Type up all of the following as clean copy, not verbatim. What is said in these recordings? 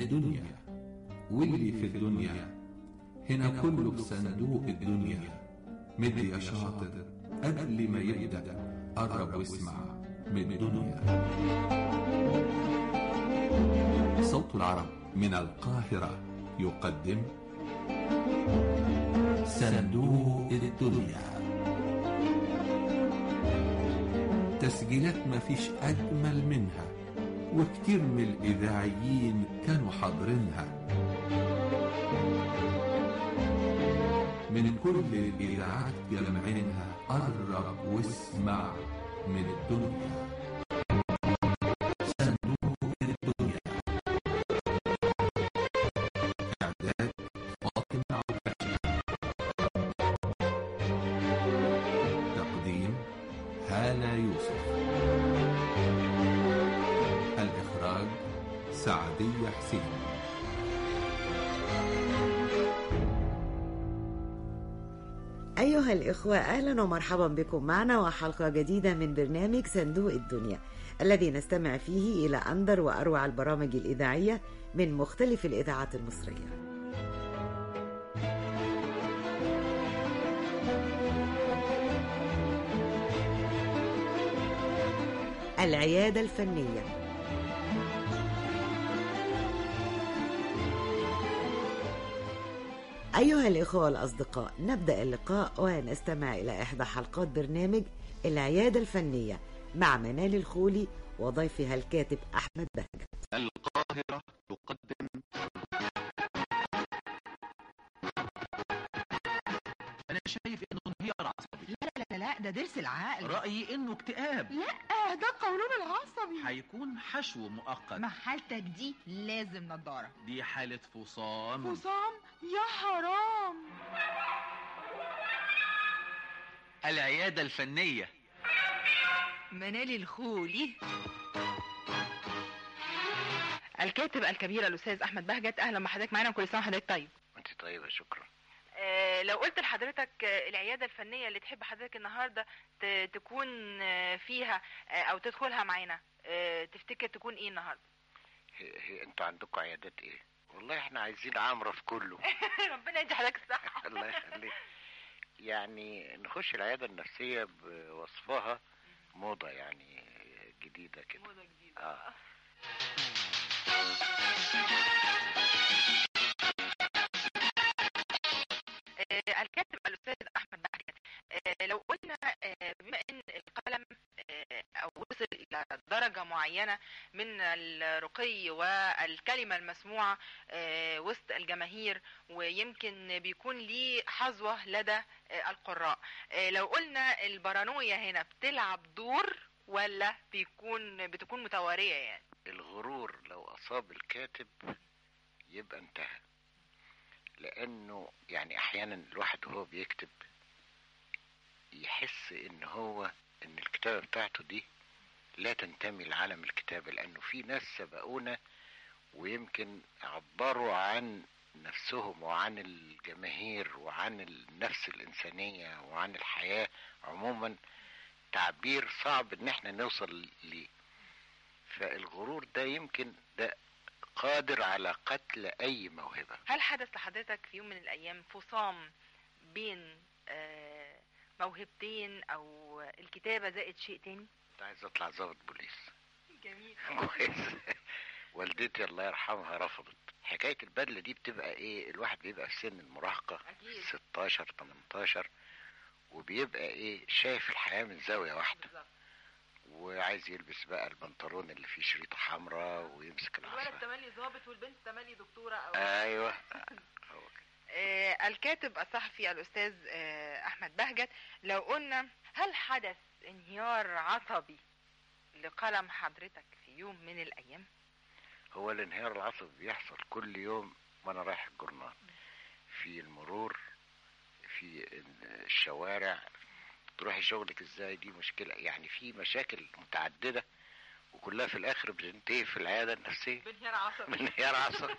الدنيا، واللي في الدنيا هنا كله في صندوق الدنيا. مد يا شاطر قبل ما يبدأ، قرب واسمع من الدنيا. صوت العرب من القاهرة يقدم صندوق الدنيا. تسجيلات مفيش أجمل منها، وكتير من الإذاعيين كانوا حاضرينها. من كل الإذاعات جمعينها، قرب واسمع من الدنيا. صندوق الدنيا. إعداد فاطمة عباشي. تقديم هالة يوسف. الإخراج سعدية حسين. أيها الإخوة، أهلا ومرحبا بكم معنا وحلقة جديدة من برنامج صندوق الدنيا، الذي نستمع فيه إلى أندر وأروع البرامج الإذاعية من مختلف الإذاعات المصرية. العيادة الفنية. أيها الإخوة الأصدقاء، نبدأ اللقاء ونستمع إلى إحدى حلقات برنامج العيادة الفنية مع منال الخولي وضيفها الكاتب أحمد بهجت. القاهرة تقدم. أنا شايف إنه انهيار عصبي. لا ده ضرس العقل. رأيي إنه اكتئاب. لا ده القولون العصبي. هيكون حشو مؤقت. مع حالتك دي لازم نضارة. دي حالة فصام. فصام يا حرام. العيادة الفنية. منال الخولي. الكاتب الكبير الأستاذ أحمد بهجت، أهلا بحضرتك معانا وكل سنة وحضرتك طيب. أنت طيبة، شكرا. لو قلت لحضرتك العيادة الفنية اللي تحب حضرتك النهاردة تكون فيها أو تدخلها معانا، تفتكر تكون إيه النهاردة؟ هي انتوا عندكم عيادات ايه؟ والله احنا عايزين عمرة في كله. ربنا يدي حضرتك الصحة. الله يخليك. يعني نخش العيادة النفسية بوصفها موضة، يعني جديدة كده. موضة جديدة. الكاتب الأستاذ أحمد بهجت، لو قلنا بما أن القلم أو وصل إلى درجة معينة من الرقي والكلمة المسموعة وسط الجماهير، ويمكن بيكون ليه حظوة لدى القراء، لو قلنا البارانويا هنا بتلعب دور ولا بتكون متوارية؟ يعني الغرور لو أصاب الكاتب يبقى انتهى، لأنه يعني أحيانا الواحد وهو بيكتب يحس إن الكتابة بتاعته دي لا تنتمي لعالم الكتابة، لأنه في ناس سبقونا ويمكن عبروا عن نفسهم وعن الجماهير وعن النفس الإنسانية وعن الحياة عموما تعبير صعب إن احنا نوصل ليه. فالغرور ده يمكن ده قادر على قتل أي موهبة. هل حدث لحضرتك في يوم من الأيام فصام بين موهبتين أو الكتابة زائد شيء تاني؟ عايز أطلع ضابط بوليس. جميل. كويس. والدتي الله يرحمها رفضت. حكاية البدلة دي بتبقى ايه، الواحد بيبقى في سن المراهقة 16 18 وبيبقى ايه شايف الحياة من زاوية واحدة بالزبط. وعايز يلبس بقى البنطلون اللي فيه شريطة حمراء ويمسك العصا. الولد تملي ضابط والبنت تملي دكتورة أو ايوه. هو كده. الكاتب الصحفي الأستاذ أحمد بهجت، لو قلنا هل حدث انهيار عصبي لقلم حضرتك في يوم من الأيام؟ هو الانهيار العصبي بيحصل كل يوم وانا رايح الجرنان، في المرور، في الشوارع، تروحي شغلك ازاي، دي مشكلة. يعني في مشاكل متعددة وكلها في الاخر بتنتهي في العيادة النفسية بانهيار عصبي.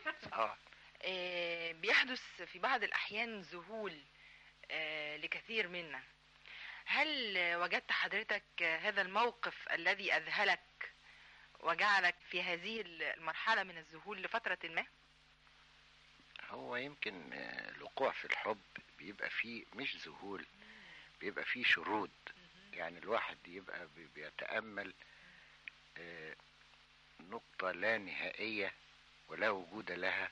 بيحدث في بعض الأحيان ذهول لكثير منا. هل وجدت حضرتك هذا الموقف الذي أذهلك وجعلك في هذه المرحلة من الذهول لفترة ما؟ هو يمكن الوقوع في الحب بيبقى فيه مش ذهول، بيبقى فيه شرود. يعني الواحد يبقى بيتأمل نقطة لا نهائية ولا وجود لها،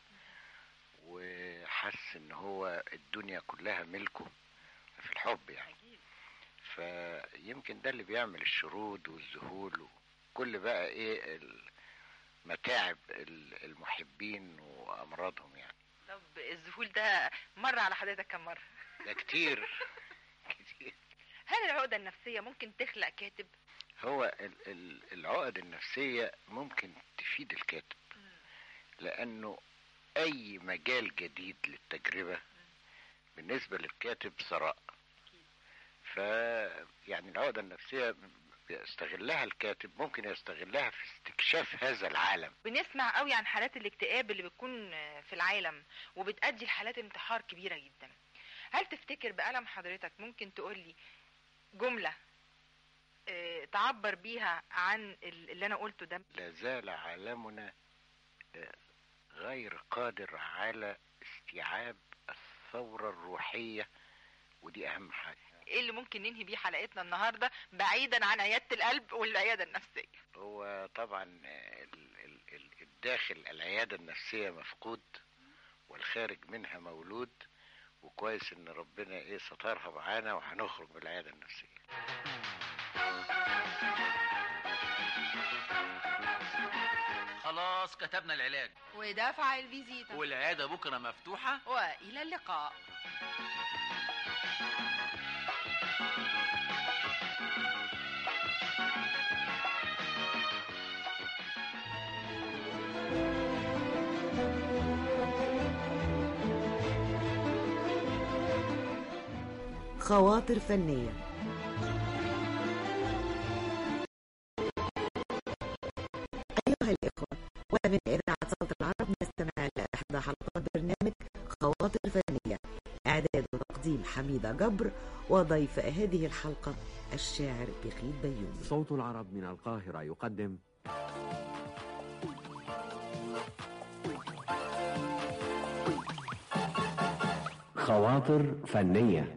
وحس ان هو الدنيا كلها ملكه في الحب يعني. فيمكن ده اللي بيعمل الشرود والذهول وكل بقى ايه متاعب المحبين وامراضهم يعني. طب الذهول ده مر على حضرتك كم مرة؟ ده كتير كتير. هل العقدة النفسية ممكن تخلق كاتب؟ هو العقد النفسية ممكن تفيد الكاتب، لأنه أي مجال جديد للتجربة بالنسبة للكاتب ثراء. يعني العقدة النفسية بيستغلها الكاتب، ممكن يستغلها في استكشاف هذا العالم. بنسمع قوي عن حالات الاكتئاب اللي بتكون في العالم وبتؤدي لحالات انتحار كبيرة جدا. هل تفتكر بقلم حضرتك ممكن تقولي جملة تعبر بيها عن اللي انا قلته ده؟ لا زال عالمنا غير قادر على استيعاب الثورة الروحية، ودي اهم حاجة. ايه اللي ممكن ننهي بيه حلقتنا النهاردة بعيدا عن عيادة القلب والعيادة النفسية؟ هو طبعا الداخل العيادة النفسية مفقود والخارج منها مولود، وكويس ان ربنا سترها معانا وهنخرج من العيادة النفسية. خلاص كتبنا العلاج ودفع الفيزيتا والعيادة بكرة مفتوحة، وإلى اللقاء. خواطر فنية. أيها الإخوة، ومن إذاعة صوت العرب نستمع إلى إحدى حلقات برنامج خواطر فنية، إعداد وتقديم حميدة جبر، وضيف هذه الحلقة الشاعر بخيت بيومي. صوت العرب من القاهرة يقدم خواطر فنية.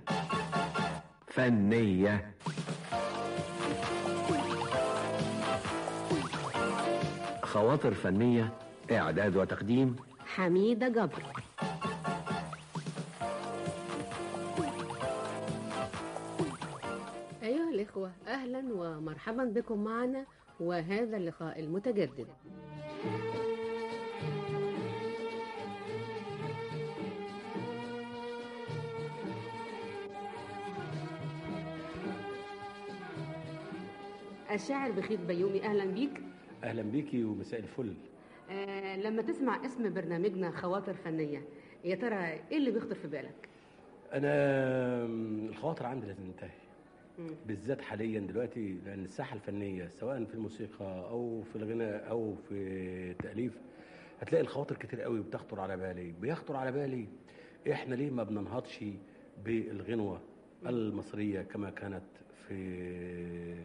خواطر فنية، إعداد وتقديم حميدة جبر. أيها الإخوة، أهلا ومرحبا بكم معنا وهذا اللقاء المتجدد. الشاعر بخيت بيومي، أهلا بيك. أهلا بيكي ومساء الفل. لما تسمع اسم برنامجنا خواطر فنية، يا ترى إيه اللي بيخطر في بالك؟ أنا الخواطر عندي لازم تنتهي، بالذات حاليا دلوقتي، لأن الساحة الفنية سواء في الموسيقى أو في الغناء أو في التأليف هتلاقي الخواطر كتير قوي بيخطر على بالي إحنا ليه ما بننهضش بالغنوة المصرية كما كانت في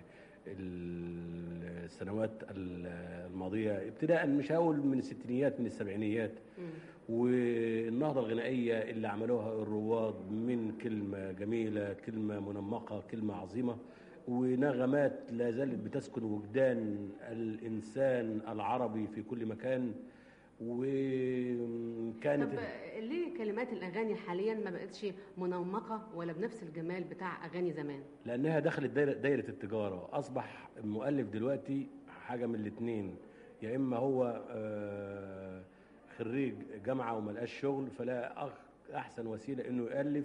السنوات الماضية، ابتداء مش هقول من الستينيات، من السبعينيات، والنهضة الغنائية اللي عملوها الرواد من كلمة جميلة، كلمة منمقة، كلمة عظيمة، ونغمات لا زالت بتسكن وجدان الإنسان العربي في كل مكان. وكانت طب ليه كلمات الأغاني حاليا ما بقتش منمقة ولا بنفس الجمال بتاع أغاني زمان؟ لأنها دخلت دايرة التجارة. أصبح المؤلف دلوقتي حاجة من الاتنين، يا إما هو خريج جامعة وملقاش شغل، فلا أحسن وسيلة إنه يألف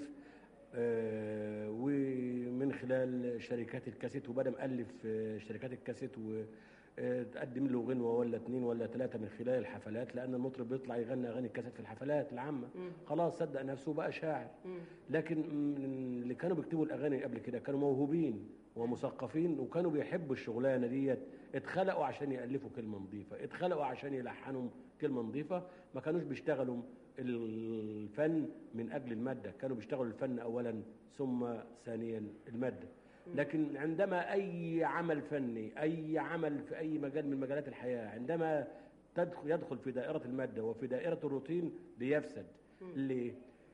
ومن خلال شركات الكاسيت، وبدأ مؤلف شركات الكاسيت تقدم له غنوة ولا 2 ولا 3 من خلال الحفلات، لأن المطرب بيطلع يغني أغاني الكاسيت في الحفلات العامة. خلاص صدق نفسه بقى شاعر. لكن اللي كانوا بيكتبوا الأغاني قبل كده كانوا موهوبين ومثقفين وكانوا بيحبوا الشغلانة ديت، اتخلقوا عشان يألفوا كلمة نظيفة، اتخلقوا عشان يلحنوا كلمة نظيفة. ما كانوش بيشتغلوا الفن من أجل المادة، كانوا بيشتغلوا الفن أولا ثم ثانيا المادة. لكن عندما أي عمل فني، أي عمل في أي مجال من مجالات الحياة، عندما يدخل في دائرة المادة وفي دائرة الروتين بيفسد. ليه؟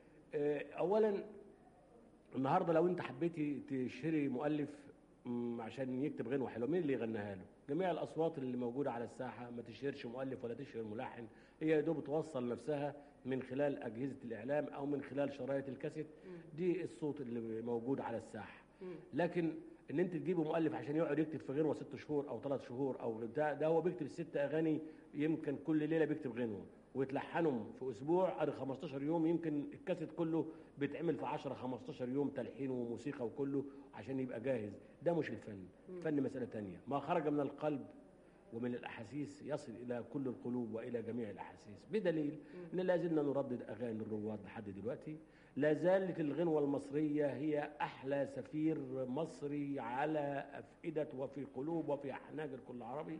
أولا النهاردة لو أنت حبيتي تشتري مؤلف عشان يكتب غنوة حلوة، مين اللي يغنيها له؟ جميع الأصوات اللي موجودة على الساحة ما تشهرش مؤلف ولا تشهر ملحن، هي يا دوب توصل نفسها من خلال أجهزة الإعلام أو من خلال شرايط الكاسيت، دي الصوت اللي موجود على الساحة. لكن ان انت تجيبه مؤلف عشان يقعد يكتب في غنوه 6 شهور او 3 شهور او ده هو بيكتب 6 اغاني، يمكن كل ليله بيكتب غنوه ويتلحنهم في اسبوع، ادي 15 يوم، يمكن الكاسيت كله بيتعمل في 10 15 يوم تلحين وموسيقى وكله عشان يبقى جاهز. ده مش الفن. الفن مساله تانية، ما خرج من القلب ومن الاحاسيس يصل الى كل القلوب والى جميع الاحاسيس، بدليل ان لا زلنا نردد اغاني الرواد لحد دلوقتي. لا زالت الغنوة المصرية هي أحلى سفير مصري على أفئدة وفي قلوب وفي أحناجر كل عربي.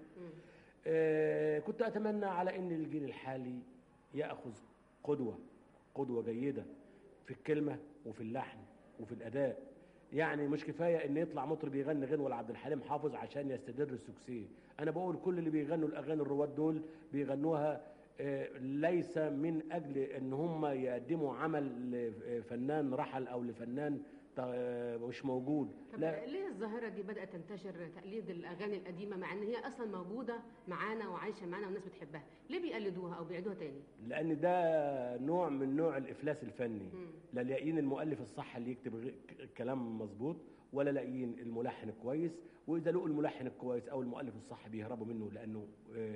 كنت أتمنى على أن الجيل الحالي يأخذ قدوة جيدة في الكلمة وفي اللحن وفي الأداء. يعني مش كفاية أن يطلع مطرب يغني غنوة لعبد الحليم حافظ عشان يستدر السكسيه. أنا بقول كل اللي بيغنوا الأغاني الرواد دول بيغنوها ليس من أجل أن هم يقدموا عمل لفنان رحل أو لفنان مش موجود. لا. ليه الظاهرة دي بدأت تنتشر، تقليد الأغاني القديمة مع أن هي أصلا موجودة معانا وعايشة معانا والناس بتحبها؟ ليه بيقلدوها أو بيعيدوها تاني؟ لأن ده نوع من نوع الإفلاس الفني. لا لاقيين المؤلف الصح اللي يكتب كلام مظبوط، ولا لاقيين الملحن الكويس، وإذا لقوا الملحن الكويس أو المؤلف الصح بيهربوا منه لأنه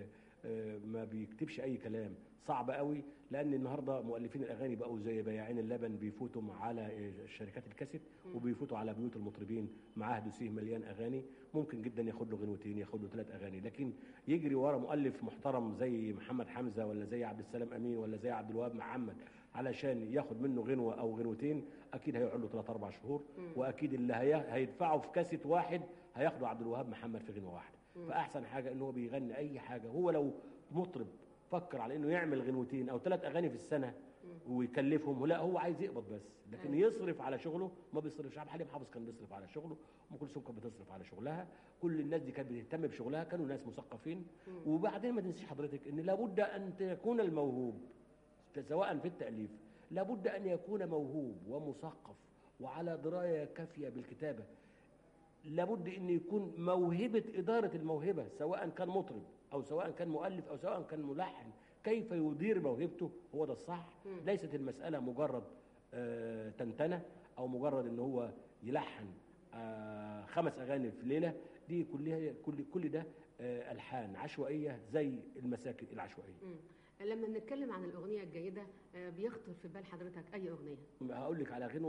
ما بيكتبش اي كلام. صعب قوي، لان النهارده مؤلفين الاغاني بقوا زي بياعين اللبن، بيفوتوا على شركات الكاسيت وبيفوتوا على بيوت المطربين معاه دوسيه مليان اغاني، ممكن جدا ياخد له غنوتين، ياخد له 3 اغاني، لكن يجري ورا مؤلف محترم زي محمد حمزه ولا زي عبد السلام امين ولا زي عبد الوهاب محمد علشان ياخد منه غنوه او غنوتين، اكيد هيقعد له 3 4 شهور، واكيد اللي هيدفعه في كاسيت واحد هياخده عبد الوهاب محمد في غنوه واحده. فاحسن حاجه ان هو بيغني اي حاجه. هو لو مطرب فكر على انه يعمل غنوتين او 3 اغاني في السنه ويكلفهم، لا هو عايز يقبض بس، لكن يصرف على شغله ما بيصرفش. عبد الحليم حافظ كان بيصرف على شغله، ام كلثوم كانت بتصرف على شغلها، كل الناس دي كانت بتهتم بشغلها، كانوا ناس مثقفين. وبعدين ما تنسيش حضرتك ان لابد ان يكون الموهوب سواء في التاليف، لابد ان يكون موهوب ومثقف وعلى درايه كافيه بالكتابه. لابد ان يكون موهبه اداره الموهبه، سواء كان مطرب او سواء كان مؤلف او سواء كان ملحن، كيف يدير موهبته، هو ده الصح. ليست المساله مجرد تنتنه او مجرد ان هو يلحن 5 اغاني في ليله، دي كلها كل ده الحان عشوائيه زي المساكن العشوائيه. لما بنتكلم عن الاغنيه الجيده بيخطر في بال حضرتك اي اغنيه؟ هقول لك على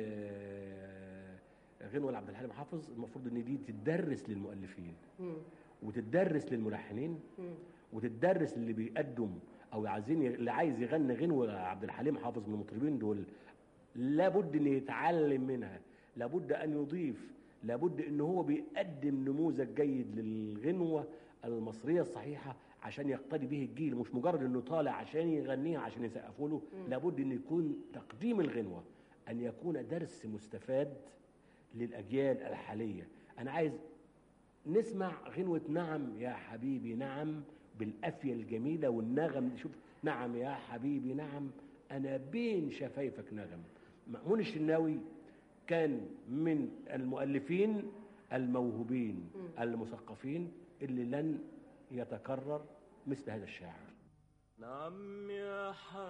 غنوة لعبد الحليم حافظ، المفروض ان دي تدرس للمؤلفين وتدرس للملحنين وتدرس اللي بيقدم او عايزين اللي عايز يغني غنوة لعبد الحليم حافظ من المطربين دول، لابد ان يتعلم منها، لابد ان يضيف، لابد ان هو بيقدم نموذج جيد للغنوة المصرية الصحيحة عشان يقتدي به الجيل، مش مجرد انه طالع عشان يغنيها عشان يسقفوا له. لابد ان يكون تقديم الغنوة ان يكون درس مستفاد للأجيال الحالية. أنا عايز نسمع غنوة نعم يا حبيبي نعم بالأفية الجميلة والنغم. شوف، نعم يا حبيبي نعم أنا بين شفايفك نغم. مأمون الشناوي كان من المؤلفين الموهوبين المثقفين اللي لن يتكرر مثل هذا الشاعر. نعم يا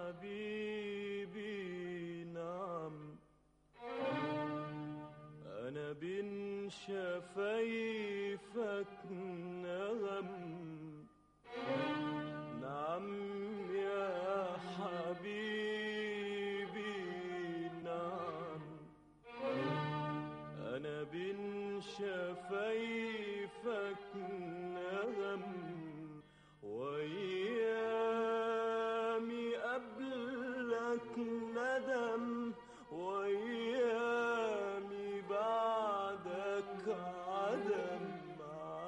حبيبي نعم أنا بين شفايفك نغم. نعم يا حبيبي نعم أنا بين شفايفك نغم. وأيامي قبلك ندم وأيامي بعدك عدم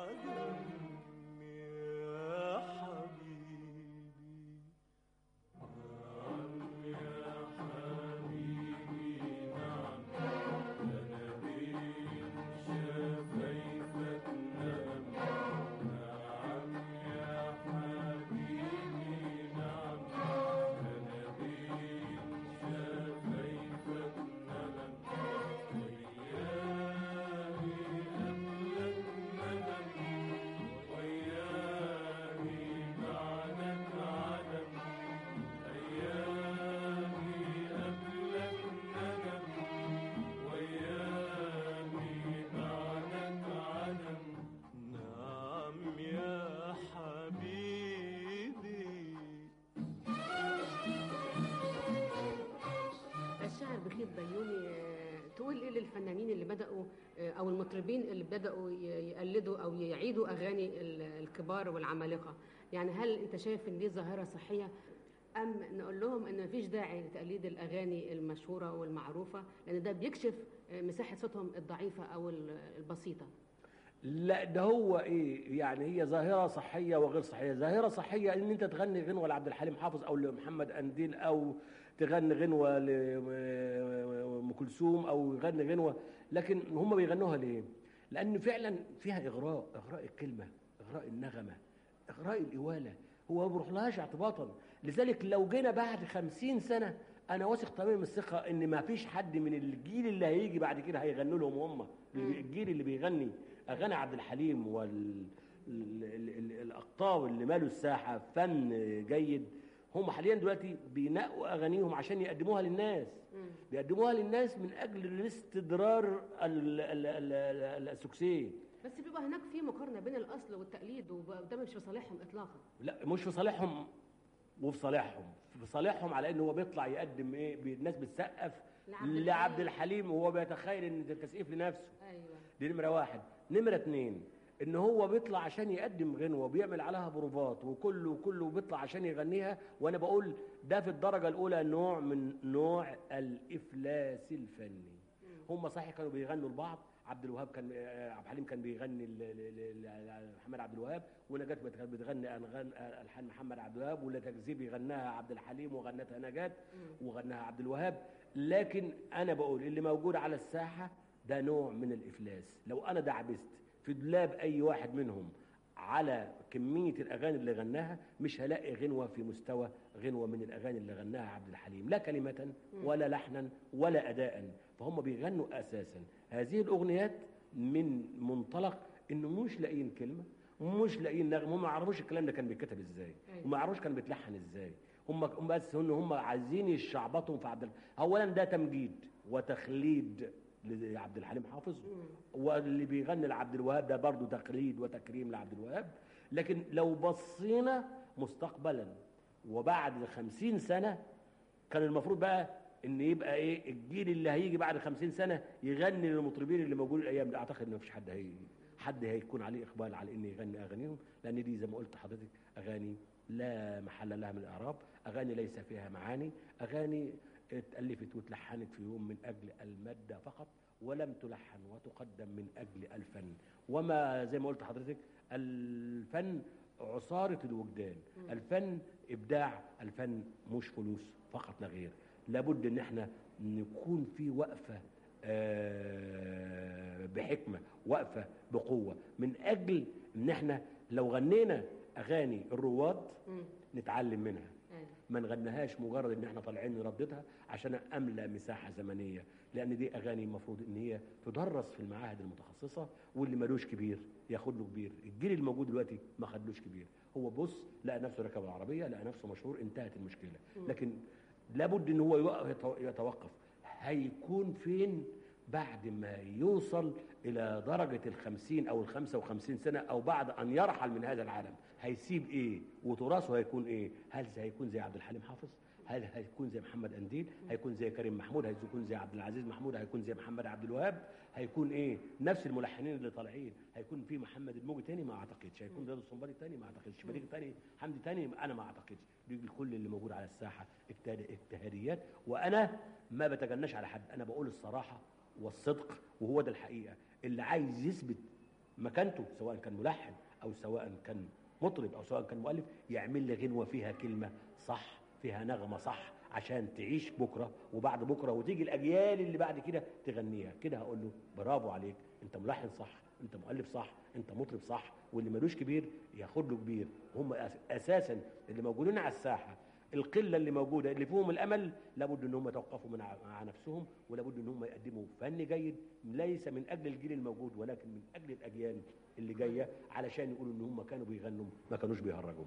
بداوا يقلدوا او يعيدوا اغاني الكبار والعمالقه. يعني هل انت شايف ان دي ظاهره صحيه، ام نقول لهم ان مفيش داعي لتقليد الاغاني المشهوره والمعروفه لان ده بيكشف مساحه صوتهم الضعيفه او البسيطه؟ لا، ده هو ايه يعني، هي ظاهره صحيه وغير صحيه. ظاهره صحيه ان انت تغني غنوه لعبد الحليم حافظ او لمحمد قنديل، او تغني غنوه لام كلثوم، او يغني غنوه. لكن هم بيغنوها ليه؟ لان فعلا فيها اغراء الكلمه، اغراء النغمه، اغراء الاواله. هو ما بيروحلهاش اعتباطا. لذلك لو جينا بعد 50 سنه، انا واثق تمام الثقه ان ما فيش حد من الجيل اللي هيجي بعد كده هيغنوا لهم هم. الجيل اللي بيغني اغاني عبد الحليم والاقطاب اللي مالوا الساحه فن جيد، هم حاليا دلوقتي بينقوا اغانيهم عشان يقدموها للناس. بيقدموها للناس من اجل الاستدرار السكسي. بس بيبقى هناك في مقارنه بين الاصل والتقليد، وده مش في صالحهم اطلاقا. لا، مش في صالحهم، وفي صالحهم. في صالحهم على انه هو بيطلع يقدم ايه، الناس بتسقف لعبد الحليم وهو بيتخيل ان ده تسقيف لنفسه. ايوه، دي نمره واحد. نمره اتنين، ان هو بيطلع عشان يقدم غنوه وبيعمل عليها بروفات وكله بيطلع عشان يغنيها. وانا بقول ده في الدرجه الاولى نوع من نوع الافلاس الفني. هم صحيح كانوا بيغنوا لبعض. عبد الوهاب كان، عبد الحليم كان بيغني محمد عبد الوهاب، ونجاة كانت بتغني الحان محمد عبد الوهاب، ولا تكذيب يغناها عبد الحليم وغنتها نجاة وغناها عبد الوهاب. لكن انا بقول اللي موجود على الساحه ده نوع من الافلاس. لو انا دعبست في دولاب اي واحد منهم على كميه الاغاني اللي غناها، مش هلاقي غنوه في مستوى غنوه من الاغاني اللي غناها عبد الحليم، لا كلمه ولا لحنا ولا اداء. فهم بيغنوا اساسا هذه الاغنيات من منطلق انه مش لاقيين كلمه، مش لاقيين نغمه. هم ما يعرفوش الكلام ده كان بيتكتب ازاي، وما يعرفوش كان بيتلحن ازاي. هم بس هم عايزين يشعبطهم في عبد الحليم. اولا ده تمجيد وتخليد لعبد الحليم حافظ، واللي بيغني لعبد الوهاب ده برضه تقليد وتكريم لعبد الوهاب. لكن لو بصينا مستقبلا وبعد 50 سنه، كان المفروض بقى ان يبقى ايه الجيل اللي هيجي بعد 50 سنه يغني للمطربين اللي موجودين الايام دي. اعتقد ان مفيش حد هيكون عليه اقبال على ان يغني اغانيهم، لان دي زي ما قلت لحضرتك اغاني لا محل لها من الاعراب، اغاني ليس فيها معاني، اغاني اتالفت واتلحنت في يوم من اجل الماده فقط، ولم تلحن وتقدم من اجل الفن. وما زي ما قلت لحضرتك، الفن عصاره الوجدان، الفن ابداع، الفن مش فلوس فقط لا غير. لابد ان احنا نكون في وقفه بحكمه، وقفه بقوه، من اجل ان احنا لو غنينا اغاني الرواد نتعلم منها، ما نغنيهاش مجرد ان احنا طالعين نرددها عشان املى مساحه زمنيه. لان دي اغاني المفروض ان هي تدرس في المعاهد المتخصصه، واللي ملوش كبير ياخد له كبير. الجيل الموجود دلوقتي ما خدلوش كبير، هو بص لقى نفسه ركب العربيه، لقى نفسه مشهور، انتهت المشكله. لكن لابد ان هو يتوقف. هيكون فين بعد ما يوصل الى درجه 50 او 55 سنه، او بعد ان يرحل من هذا العالم؟ هيسيب ايه وتراثه؟ هيكون ايه؟ هل هيكون زي عبد الحليم حافظ؟ هل هيكون زي محمد قنديل؟ هيكون زي كريم محمود؟ هيكون زي عبد العزيز محمود؟ هيكون زي محمد عبد الوهاب؟ هيكون ايه؟ نفس الملحنين اللي طالعين؟ هيكون في محمد الموجي تاني؟ ما اعتقدش. هيكون رياض السنباطي تاني؟ ما اعتقدش. بليغ تاني؟ حمدي تاني؟ انا ما اعتقدش. دي كل اللي موجود على الساحه اجتهاديات، وانا ما بتجناش على حد. انا بقول الصراحه والصدق، وهو ده الحقيقه. اللي عايز يثبت مكانته، سواء كان ملحن او سواء كان مطرب او سواء كان مؤلف، يعمل لي غنوه فيها كلمه صح، فيها نغمه صح، عشان تعيش بكره وبعد بكره، وتيجي الاجيال اللي بعد كده تغنيها كده. هقول له برافو عليك، انت ملحن صح، انت مؤلف صح، انت مطرب صح. واللي ملوش كبير ياخد له كبير. هم اساسا اللي موجودين على الساحه، القله اللي موجوده اللي فيهم الامل، لابد ان هم يتوقفوا مع نفسهم، ولابد ان هم يقدموا فن جيد، ليس من اجل الجيل الموجود ولكن من اجل الاجيال اللي جايه، علشان يقولوا ان هم كانوا بيغنوا ما كانوش بيهرجوا.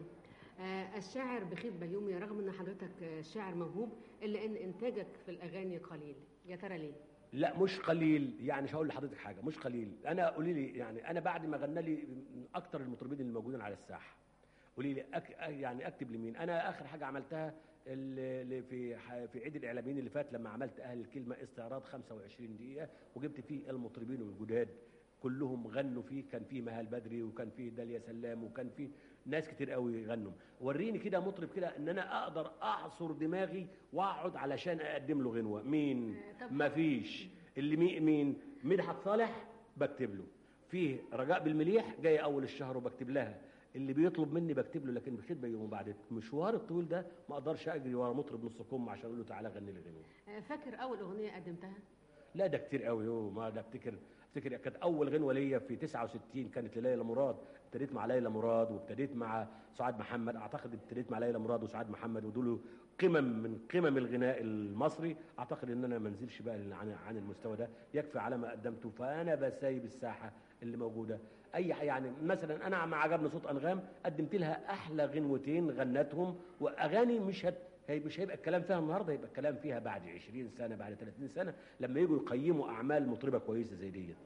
الشاعر بخيت بيومي، رغم ان حضرتك شاعر موهوب الا ان انتاجك في الاغاني قليل، يا ترى ليه؟ لا مش قليل، يعني مش هقول لحضرتك حاجه، مش قليل. انا قولي لي، يعني انا بعد ما غنى لي من اكتر المطربين اللي موجودين على الساحه، قولي لي يعني اكتب لمين؟ انا اخر حاجه عملتها اللي في عيد الاعلاميين اللي فات، لما عملت اهل الكلمه استعراض 25 دقيقه وجبت فيه المطربين الجداد كلهم غنوا فيه. كان فيه مهال بدري، وكان فيه داليا سلام، وكان فيه ناس كتير قوي غنوا. وريني كده مطرب كده ان انا اقدر اعصر دماغي واقعد علشان اقدم له غنوه. مين؟ مفيش. اللي مين؟ مدحت صالح بكتب له. فيه رجاء بالمليح جايه اول الشهر وبكتب لها. اللي بيطلب مني بكتب له، لكن بخدمه يوم بعد المشوار الطويل ده ما اقدرش اجري ورا مطرب نص كم عشان اقول له تعالى غني لي غنوه. فاكر اول اغنيه قدمتها؟ لا ده كتير قوي. ما ده افتكر كانت اول غنوه ليا في 69 كانت لليلى مراد. ابتديت مع ليلى مراد وابتديت مع سعاد محمد. اعتقد ابتديت مع ليلى مراد وسعاد محمد، ودول قمم من قمم الغناء المصري. اعتقد ان انا ما انزلش بقى عن المستوى ده، يكفي على ما قدمته. فانا بسايب الساحه اللي موجوده. يعني مثلا انا ما عجبني صوت انغام، قدمت لها احلى غنوتين غنتهم، واغاني مش هيبقى الكلام فيها النهارده، هيبقى الكلام فيها بعد 20 سنه بعد 30 سنه لما يجوا يقيموا اعمال مطربه كويسه زي ديت.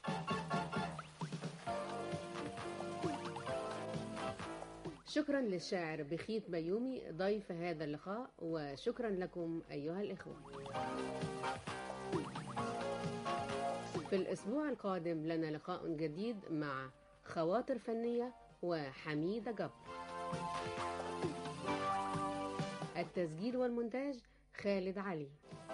شكرا للشاعر بخيت بيومي ضيف هذا اللقاء، وشكرا لكم أيها الإخوة. في الأسبوع القادم لنا لقاء جديد مع خواطر فنية وحميدة جبر. التسجيل والمونتاج خالد علي.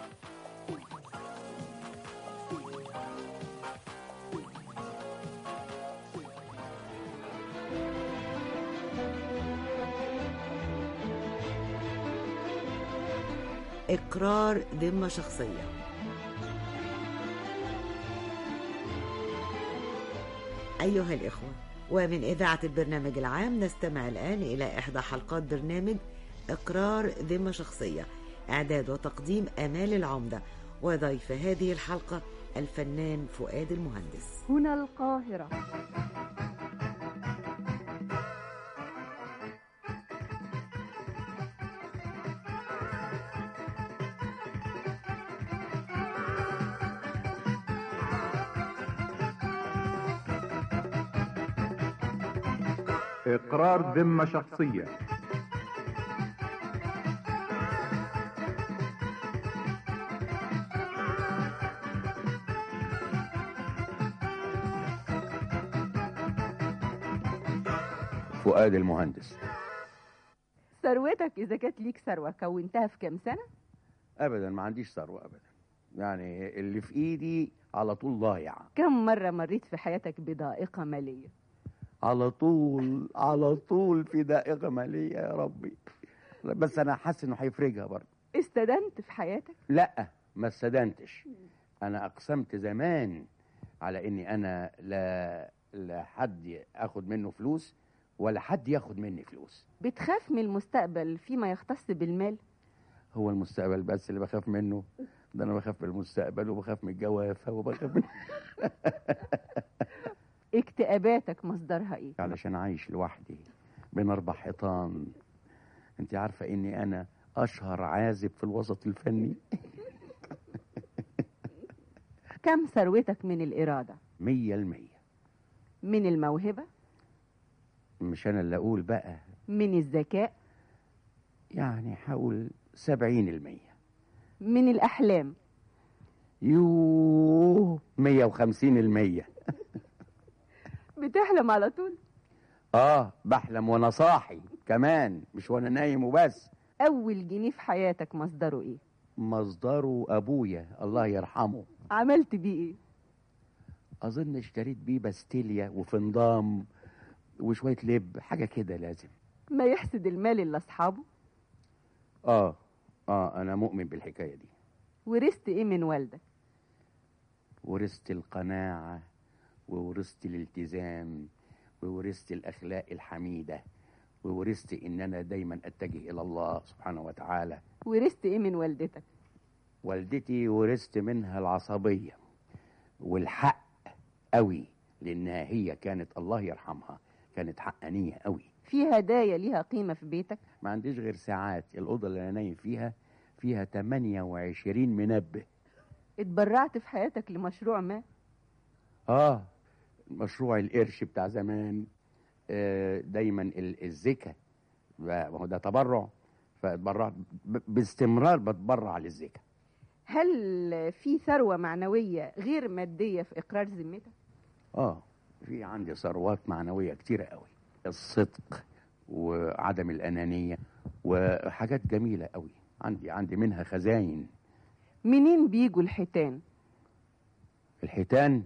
إقرار ذمة شخصية. أيها الإخوة، ومن إذاعة البرنامج العام نستمع الآن إلى إحدى حلقات برنامج إقرار ذمة شخصية، إعداد وتقديم آمال العمدة، وضيف هذه الحلقة الفنان فؤاد المهندس. هنا القاهرة. إقرار ذمة شخصية. فؤاد المهندس. ثروتك إذا كانت ليك ثروة كونتها في كام سنة؟ أبدا ما عنديش ثروة أبدا، يعني اللي في إيدي على طول ضايع. كم مرة مريت في حياتك بضائقة مالية؟ على طول في ضائقة مالية يا ربي، بس أنا حاسس إنه هيفرجها برضه. استدنت في حياتك؟ لا ما استدنتش. أنا أقسمت زمان على إني أنا لا حد أخد منه فلوس ولا حد ياخد مني فلوس. بتخاف من المستقبل فيما يختص بالمال؟ هو المستقبل بس اللي بخاف منه؟ ده أنا بخاف من المستقبل وبخاف من الجوافة وبخاف من اكتئاباتك مصدرها ايه؟ علشان عايش لوحدي بين 4 حيطان. انت عارفة اني انا اشهر عازب في الوسط الفني. كم ثروتك من الإرادة؟ 100%. من الموهبة؟ مش انا اللي اقول بقى. من الذكاء؟ يعني حاول 70%. من الأحلام؟ 150%. بتحلم على طول؟ بحلم وانا صاحي كمان، مش وانا نايم وبس. اول جنيه في حياتك مصدره ايه؟ مصدره ابويا الله يرحمه. عملت بيه ايه؟ اظن اشتريت بيه باستيليا وفنضام وشوية لب، حاجة كده لازم. ما يحسد المال الا اصحابه. انا مؤمن بالحكاية دي. ورثت ايه من والدك؟ ورثت القناعة، وورثت الالتزام، وورثت الأخلاق الحميدة، وورثت إن أنا دايما أتجه إلى الله سبحانه وتعالى. ورثت إيه من والدتك؟ والدتي ورثت منها العصبية والحق قوي، لأنها هي كانت الله يرحمها كانت حقانية قوي. في هدايا ليها قيمة في بيتك؟ ما عنديش غير ساعات. الأوضة اللي أنا نايم فيها 28 منبه. اتبرعت في حياتك لمشروع ما؟ مشروع القرش بتاع زمان. دايما الزكاة، وهو ده تبرع، فاتبرعت باستمرار، بتبرع للزكاة. هل في ثروة معنوية غير مادية في إقرار ذمتك؟ في عندي ثروات معنوية كتيرة قوي. الصدق وعدم الأنانية وحاجات جميلة قوي. عندي منها خزاين. منين بيجوا الحيتان؟ الحيتان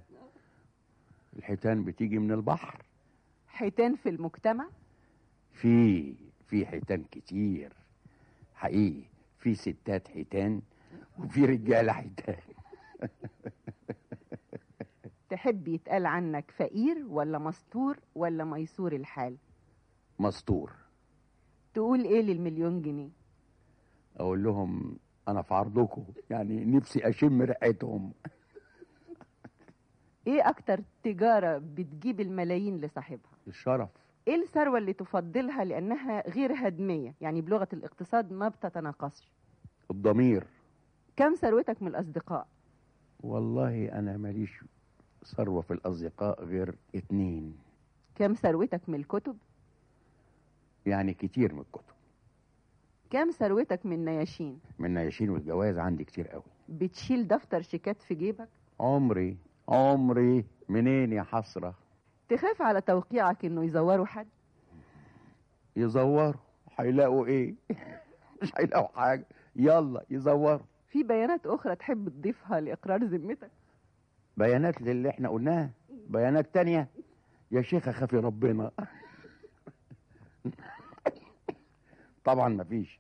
بتيجي من البحر. حيتان في المجتمع؟ في حيتان كتير حقيقي. في ستات حيتان وفي رجالة حيتان. تحب يتقال عنك فقير ولا مستور ولا ميسور الحال؟ مستور. تقول ايه للمليون جنيه؟ اقول لهم انا في عرضكم، يعني نفسي اشم ريحتهم. ايه اكتر تجارة بتجيب الملايين لصاحبها؟ الشرف. ايه الثروة اللي تفضلها لانها غير هدمية، يعني بلغة الاقتصاد ما بتتناقصش؟ الضمير. كم ثروتك من الاصدقاء؟ والله انا ماليش ثروة في الاصدقاء غير 2. كم ثروتك من الكتب؟ يعني كتير من الكتب. كم ثروتك من نياشين؟ من نياشين والجواز عندي كتير قوي. بتشيل دفتر شيكات في جيبك؟ عمري منين يا حسرة. تخاف على توقيعك انه يزوروا حد؟ يزوروا هيلاقوا ايه؟ مش هيلاقوا حاجة. يلا يزوروا. في بيانات اخرى تحب تضيفها لاقرار ذمتك؟ بيانات للي احنا قلناها؟ بيانات تانية يا شيخة خافي ربنا. طبعا مفيش.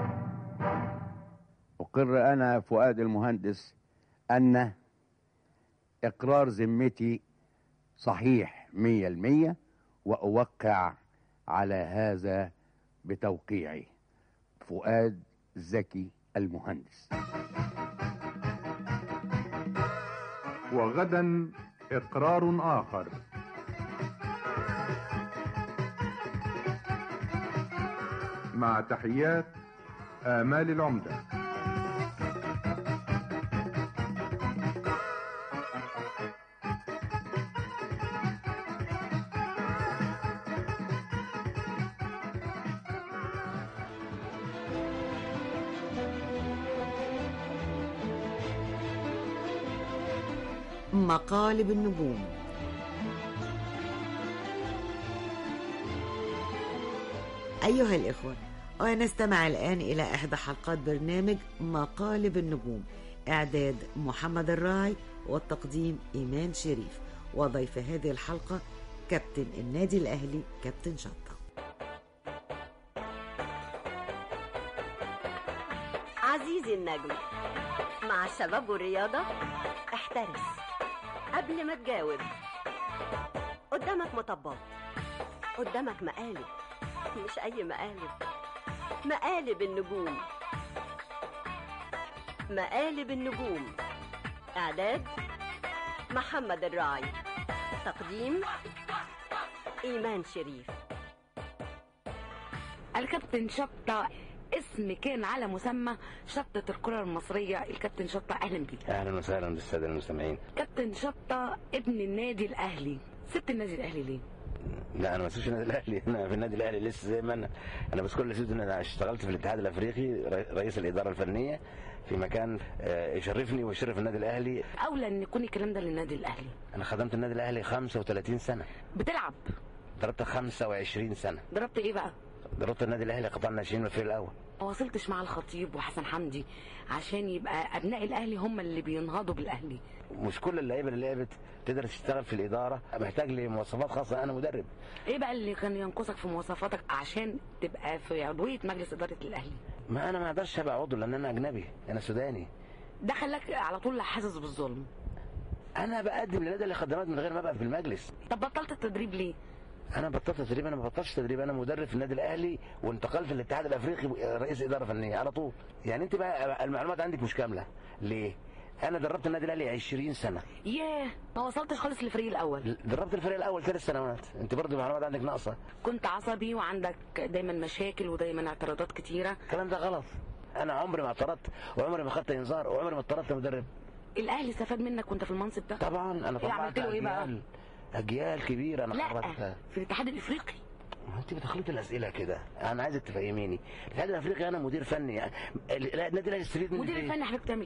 أقر أنا فؤاد المهندس أن إقرار ذمتي صحيح 100%، وأوقع على هذا بتوقيعي فؤاد زكي المهندس. وغدا إقرار آخر. مع تحيات آمال العمدة. مقالب النجوم. أيها الإخوة، ونستمع الآن إلى إحدى حلقات برنامج مقالب النجوم. إعداد محمد الراعي، والتقديم إيمان شريف. وضيف هذه الحلقة كابتن النادي الأهلي كابتن شطة. عزيزي النجم، مع الشباب والرياضة احترس قبل ما تجاوب. قدامك مطبات، قدامك مقالب، مش أي مقالب، مقالب النجوم. مقالب النجوم، إعداد محمد الراعي، تقديم إيمان شريف. الكابتن شطة اسم كان على مسمى شطة الكرة المصرية. الكابتن شطة أهلا بك. أهلا وسهلا بالسادة المستمعين. كابتن شطة ابن النادي الأهلي، سبت النادي الأهلي ليه؟ لا، انا ما سبتش النادي الاهلي. انا في النادي الاهلي لسه زي ما انا بس كل سنه انا اشتغلت في الاتحاد الافريقي رئيس الاداره الفنيه في مكان يشرفني ويشرف النادي الاهلي. اولى ان يكون الكلام ده للنادي الاهلي. انا خدمت النادي الاهلي 35 سنه. بتلعب؟ ضربت 25 سنه. ضربت ايه بقى؟ ضربت النادي الاهلي قطاع الناشئين والفريق الاول. ما وصلتش مع الخطيب وحسن حمدي عشان يبقى ابناء الاهلي هم اللي بينهضوا بالاهلي؟ مش كل اللعيبه اللي لعبت تقدر تشتغل في الاداره، محتاج لمواصفات خاصه. انا مدرب. ايه بقى اللي كان ينقصك في مواصفاتك عشان تبقى في عضويه مجلس اداره الاهلي؟ ما انا ما اقدرش ابقى عضو لان انا اجنبي، انا سوداني. ده خلاك على طول حاسس بالظلم؟ انا بقدم للنادي اللي خدمات من غير ما ابقى في المجلس. طب بطلت التدريب ليه؟ انا بطلت تدريب؟ انا ما بطلتش تدريب، انا مدرب في النادي الاهلي وانتقلت للاتحاد الافريقي رئيس اداره فنيه على طول. يعني انت بقى المعلومات عندك مش كامله. ليه؟ انا دربت النادي الاهلي 20 سنه. ياه، ما وصلتش خالص للفريق الاول. دربت الفريق الاول 3 سنوات. انت برضه المعلومات عندك ناقصه. كنت عصبي وعندك دايما مشاكل ودايما اعتراضات كتيره. الكلام ده غلط. انا عمري ما اعترضت وعمري ما خدت انذار وعمري ما اضطربت مدرب. الاهلي استفاد منك وانت في المنصب ده؟ طبعا. انا طبعا عملت له ايه بقى؟ اجيال كبيره انا خرجتها في الاتحاد الافريقي. انت بتخلطي الاسئله كده، انا عايزك تفهميني. الاتحاد الافريقي انا مدير فني، يعني النادي الاهلي يستفيد مني. مدير الفني حضرتك بتعمل ايه؟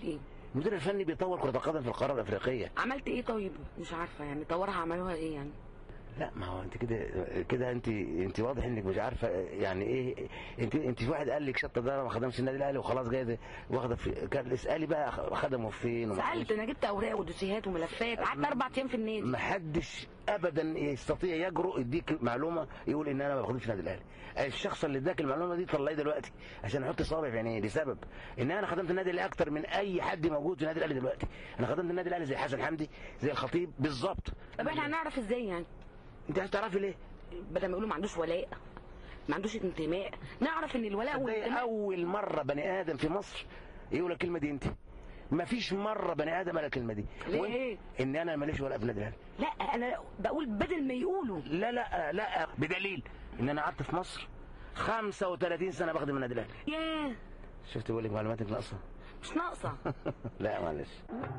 المدير الفني بيطور كرة القدم في القارة الأفريقية. عملت ايه طيب؟ مش عارفه يعني طورها، عملوها ايه يعني؟ لا ما هو انت كده انت واضح انك مش عارفه يعني ايه. انت في واحد قال لك شطه ده ما خدمش النادي الاهلي وخلاص جاي واخده كان اسالي بقى خدمه فين. سالت، انا جبت اوراق ودوسيهات وملفات، قعدت 4 ايام في النادي. ما حدش ابدا يستطيع يجرؤ يديك معلومه يقول ان انا ما باخدش النادي الاهلي. الشخص اللي اداك المعلومه دي طلعيه دلوقتي عشان احط صابع في عينيه، لسبب ان انا خدمت النادي الاهلي اكتر من اي حد موجود في النادي الاهلي دلوقتي. انا خدمت النادي الاهلي زي حسن حمدي زي الخطيب بالظبط. طب احنا هنعرف ازاي يعني؟ انت عايز تعرفي ليه؟ بدل ما يقولوا ما عندوش ولاء، ما عندوش انتماء، نعرف ان الولاء والانتماء. اول مره بني ادم في مصر يقول الكلمه دي انت. ما فيش مره بني ادم قال الكلمه دي. ليه؟ ان انا ماليش ولاء في النادي الاهلي. لا انا بقول بدل ما يقولوا. لا بدليل ان انا قعدت في مصر 35 سنه بخدم النادي الاهلي. ياه، شفت بقول لك معلوماتك ناقصه. مش ناقصه. لا معلش.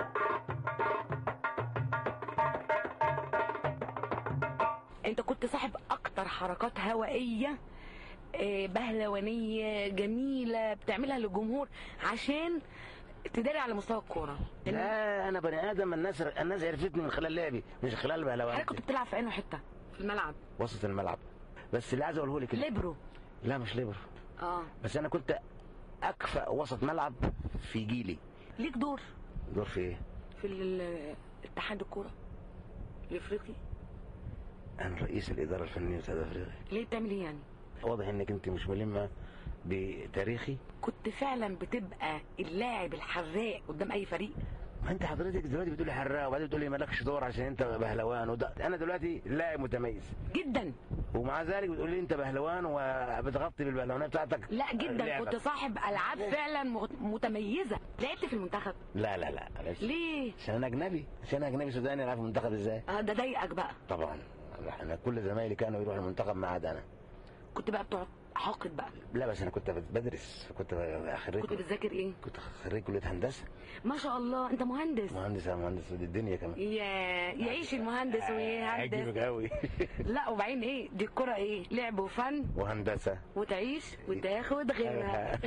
انت كنت صاحب اكتر حركات هوائيه بهلوانيه جميله بتعملها للجمهور عشان تداري على مستوى الكوره. لا انا بني ادم، الناس عرفتني من خلال لعبي مش خلال بهلوان. حضرتك كنت بتلعب في انهي حته في الملعب؟ وسط الملعب. بس اللي عايز اقوله لك ليبرو. لا مش ليبرو. بس انا كنت اكفأ وسط ملعب في جيلي. ليك دور في ايه؟ في اتحاد الكوره الافريقي. انا رئيس الاداره الفنيه بتاع افريقيا. ليه بتعمل ايه يعني؟ واضح انك انت مش ملمه بتاريخي. كنت فعلا بتبقى اللاعب الحراق قدام اي فريق. ما انت حضرتك دلوقتي بتقولي حراق وبعدين بتقولي مالكش دور عشان انت بهلوان انا دلوقتي لاعب متميز جدا، ومع ذلك بتقولي انت بهلوان وبتغطي بالبهلوانيه بتاعتك. لا جدا لعبك. كنت صاحب العاب فعلا متميزه. لعبت في المنتخب؟ لا ليه؟ عشان انا اجنبي سوداني العب في المنتخب ازاي؟ ده ضايقك بقى؟ طبعا انا كل زمايلي كانوا يروحوا المنتخب ما عدا انا. كنت بقى بتقعد حاقد بقى؟ لا بس انا كنت بدرس، كنت خريج. كنت بتذاكر ايه؟ كنت خريج كليه هندسه. ما شاء الله انت مهندس. مهندس ودي الدنيا كمان. يعيش المهندس ويهندس. عجبك قوي. لا وبعدين ايه دي الكوره؟ ايه لعب وفن وهندسه وتعيش وتاخد غيرها.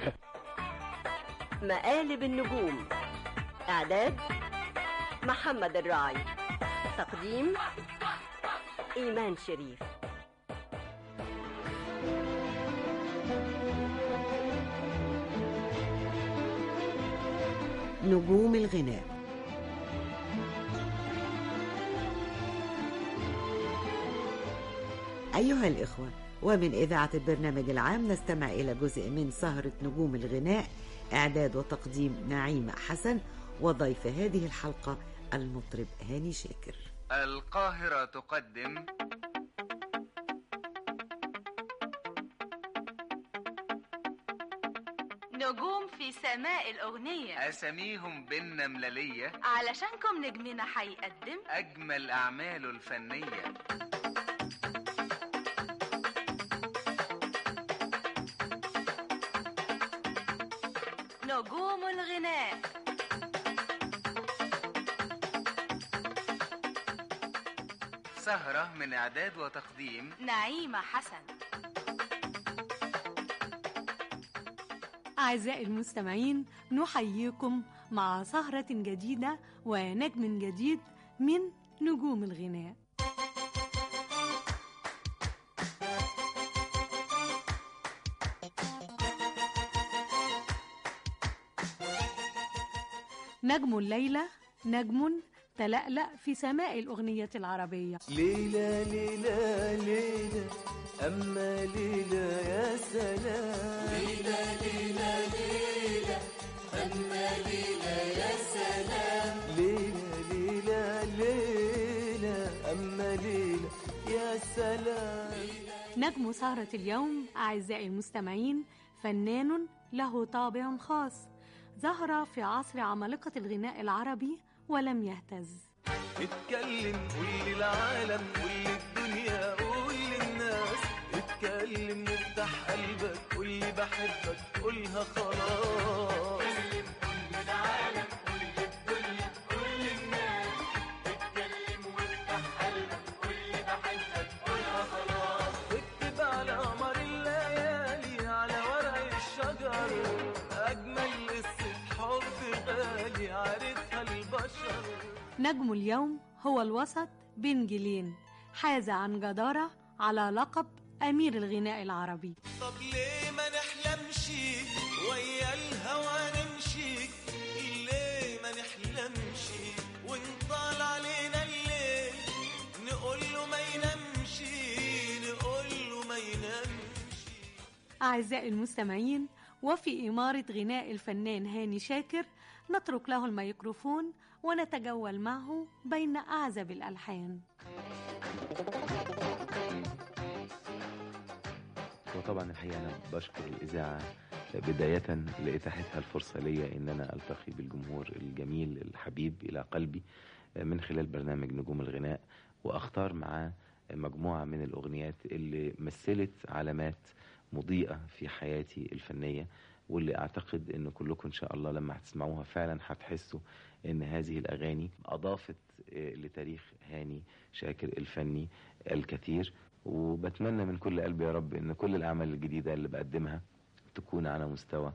مقالب النجوم. اعداد محمد الراعي. تقديم ايمان شريف. نجوم الغناء. أيها الإخوة، ومن إذاعة البرنامج العام نستمع إلى جزء من سهرة نجوم الغناء، إعداد وتقديم نعيمة حسن، وضيف هذه الحلقة المطرب هاني شاكر. القاهرة تقدم نجوم في سماء الأغنية، أساميهم بينا ملالية، علشانكم نجمنا هيقدم أجمل أعماله الفنية. نجوم الغناء. سهرة من إعداد وتقديم نعيمة حسن. أعزائي المستمعين، نحييكم مع سهرة جديدة ونجم جديد من نجوم الغناء. نجم الليلة، نجم تلألأ في سماء الأغنية العربية. ليلة ليلة ليلة أما ليلة يا سلام. ليلة ليلة ليلة أما ليلة يا سلام. ليلة ليلة ليلة أما ليلة يا سلام. نجم سهرة اليوم أعزائي المستمعين فنان له طابع خاص، ظهر في عصر عمالقة الغناء العربي ولم يهتز. اتكلم قول للعالم قول للدنيا قول للناس. اتكلم وافتح قلبك قول لي بحبك قولها خلاص. اتكلم قول للعالم قول للدنيا قول للناس. اتكلم وافتح قلبك قول لي بحبك قولها خلاص. اكتب على قمر الليالي على ورق الشجر أجمل قصة حب غالي. نجم اليوم هو الوسط بين جيلين، حاز عن جدارة على لقب أمير الغناء العربي. طب ليه ما نحلمش ويا الهوى نمشي؟ ليه ما نحلمش ونطال علينا الليل؟ نقول له ما ينامش، نقول له ما ينامش. أعزائي المستمعين، وفي إمارة غناء الفنان هاني شاكر نترك له الميكروفون ونتجول معه بين أعزب الألحان. وطبعا الحقيقة أنا بشكر الإذاعة بداية لإتاحتها الفرصة لي إن أنا ألتقي بالجمهور الجميل الحبيب إلى قلبي من خلال برنامج نجوم الغناء، وأختار معاه مجموعة من الأغنيات اللي مثلت علامات مضيئة في حياتي الفنية، واللي أعتقد إن كلكم إن شاء الله لما هتسمعوها فعلا هتحسوا إن هذه الأغاني أضافت لتاريخ هاني شاكر الفني الكثير. وبتمنى من كل قلبي يا رب إن كل الأعمال الجديدة اللي بقدمها تكون على مستوى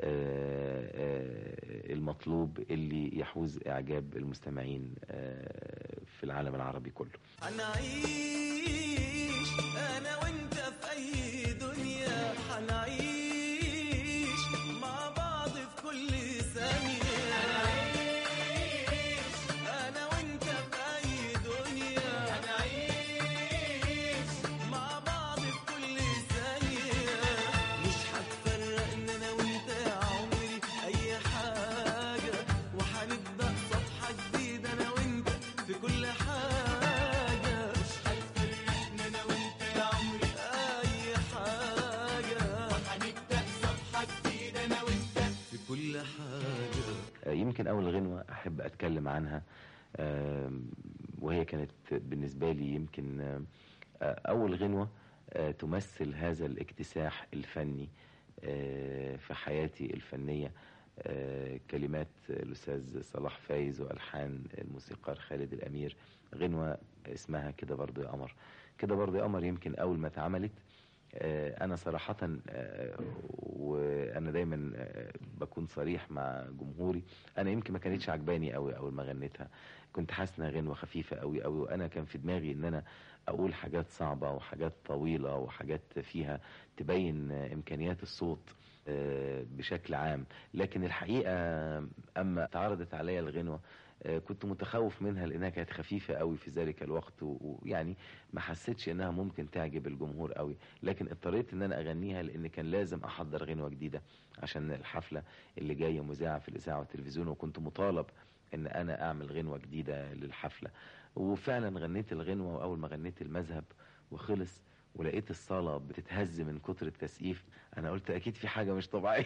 المطلوب اللي يحوز إعجاب المستمعين في العالم العربي كله. هنعيش أنا وإنت في أي دنيا، هنعيش مع بعض في كل ثانية. هنعيش أنا وإنت في أي دنيا، هنعيش مع بعض في كل ثانية. مش هتفرقنا أنا وإنت يا عمري أي حاجة، وهنبدأ صفحة جديدة أنا وإنت في كل حاجة. يمكن أول غنوة أحب أتكلم عنها وهي كانت بالنسبة لي يمكن أول غنوة تمثل هذا الاكتساح الفني في حياتي الفنية. كلمات الأستاذ صلاح فايز وألحان الموسيقار خالد الأمير. غنوة اسمها كده برضو يا قمر. كده برضو يا قمر يمكن أول ما اتعملت أنا صراحة وأنا دايما بكون صريح مع جمهوري، أنا يمكن ما كانتش عجباني قوي أول ما غنيتها. كنت حاسس انها غنوة خفيفة قوي قوي، وأنا كان في دماغي إن أنا أقول حاجات صعبة وحاجات طويلة وحاجات فيها تبين إمكانيات الصوت بشكل عام. لكن الحقيقة أما تعرضت عليا الغنوة كنت متخوف منها لأنها كانت خفيفة قوي في ذلك الوقت، ويعني ما حسيتش إنها ممكن تعجب الجمهور قوي. لكن اضطريت إن أنا أغنيها لأن كان لازم أحضر غنوة جديدة عشان الحفلة اللي جاية مذاعة في الإذاعة والتلفزيون، وكنت مطالب إن أنا أعمل غنوة جديدة للحفلة. وفعلا غنيت الغنوة، وأول ما غنيت المذهب وخلص ولقيت الصالة بتتهز من كتر التسقيف، أنا قلت أكيد في حاجة مش طبيعية.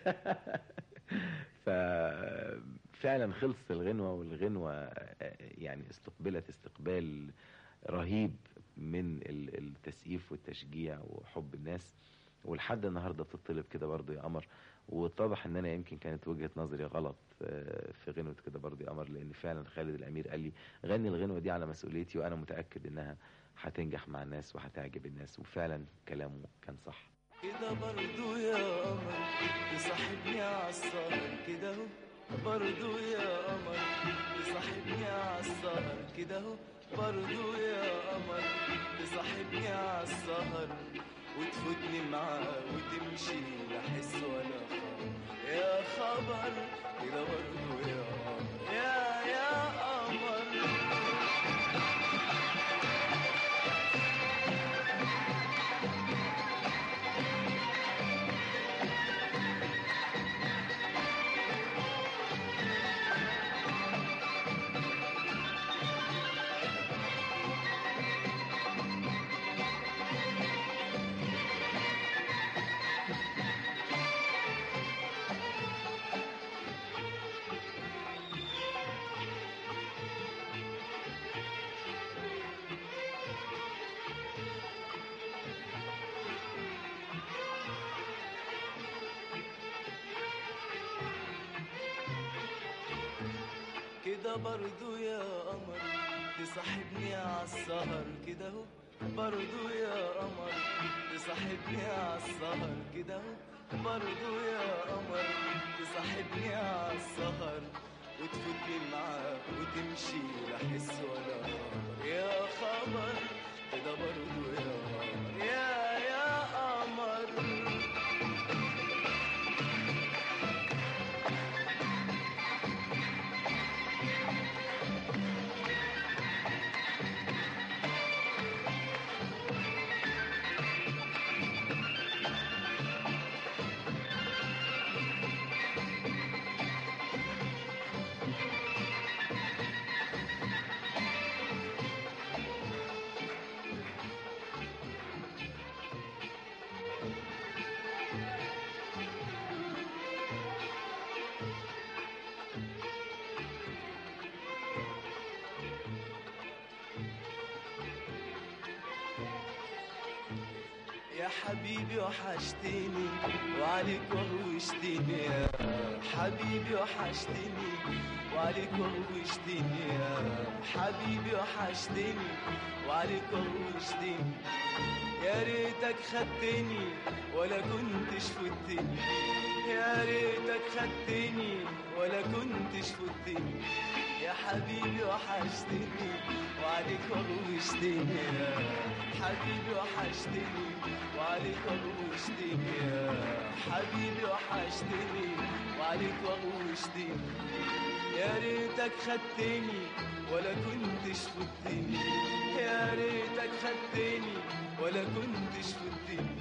ففعلا خلصت الغنوة، والغنوة يعني استقبلت استقبال رهيب من التسقيف والتشجيع وحب الناس، ولحد النهاردة بتطلب كده برضو يا قمر. واتضح ان انا يمكن كانت وجهة نظري غلط في غنوة كده برضو يا قمر، لان فعلا خالد الامير قال لي غني الغنوة دي على مسؤوليتي، وانا متأكد انها هتنجح مع الناس وهتعجب الناس. وفعلا كلامه كان صح. كده برضو يا قمر تصاحبني عالسهر كده اهو، برضو يا قمر تصاحبني عالسهر كده اهو، برضو يا قمر تصاحبني عالسهر وتفوتني معاه وتمشي لا حس ولا خبر. يا خبر كده برضو يا قمر يا قمر. كده برضو يا قمر تصاحبني عالسهر كده اهو، برضو يا قمر تصاحبني عالسهر كده اهو، برضو يا قمر تصاحبني عالسهر وتفوتني معاه وتمشي لا حس ولا خبر. يا خبر كده برضو يا قمر، يا قمر. يا حبيبي وحشتني وعليك وغوشتني، يا حبيبي وحشتني وعليك وغوشتني، يا حبيبي وحشتني وعليك وغوشتني. يا ريتك خدتني ولا كنتش فتني، يا ريتك خدتني ولا كنتش فتني. يا حبيبي وحشتني وعليك وغوشتني، يا حبيبي وحشتني وعليك وغوشتني، يا حبيبي وحشتني وعليك وغوشتني. يا ريتك خدتني ولا كنتش فتني، يا ريتك خدتني ولا كنتش فتني.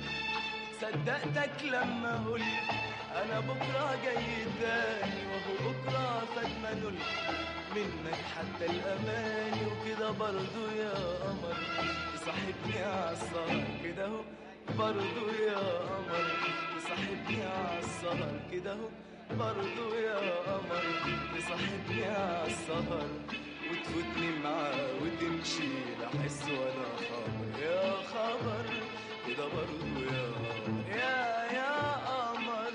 صدقتك لما قلت انا بكره جاي تاني، وهو بكره فات ما نلت منك حتى الاماني. وكده برضو يا قمر تصاحبني عالسهر كده اهو، برضو يا قمر تصاحبني عالسهر كده اهو، برضو يا قمر تصاحبني عالسهر وتفوتني معاه وتمشي لا حس ولا خبر. يا خبر كده برضو يا قمر، يا قمر.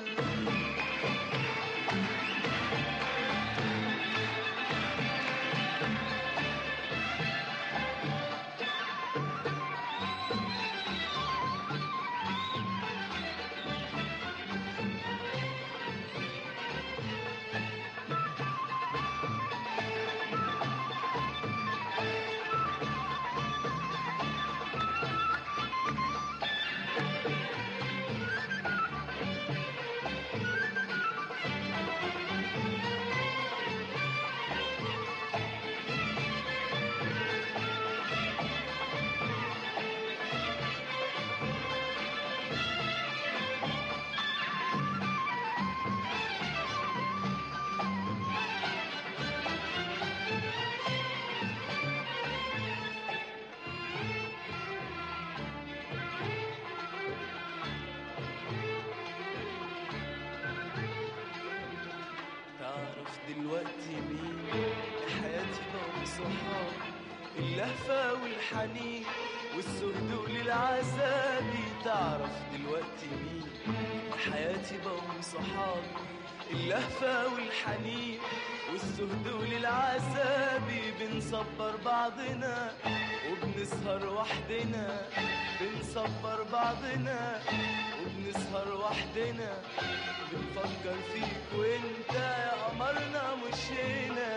دلوقتي مين حياتي بقوا صحاب، اللهفة والحنين والسهد للعذاب. تعرف دلوقتي مين حياتي بقوا صحاب، اللهفة والحنين والسهد للعذاب. بنصبر بعضنا وبنسهر وحدنا، بنصبر بعضنا وبنسهر وحدنا. بنفكر فيك وانت يا قمرنا مش هنا.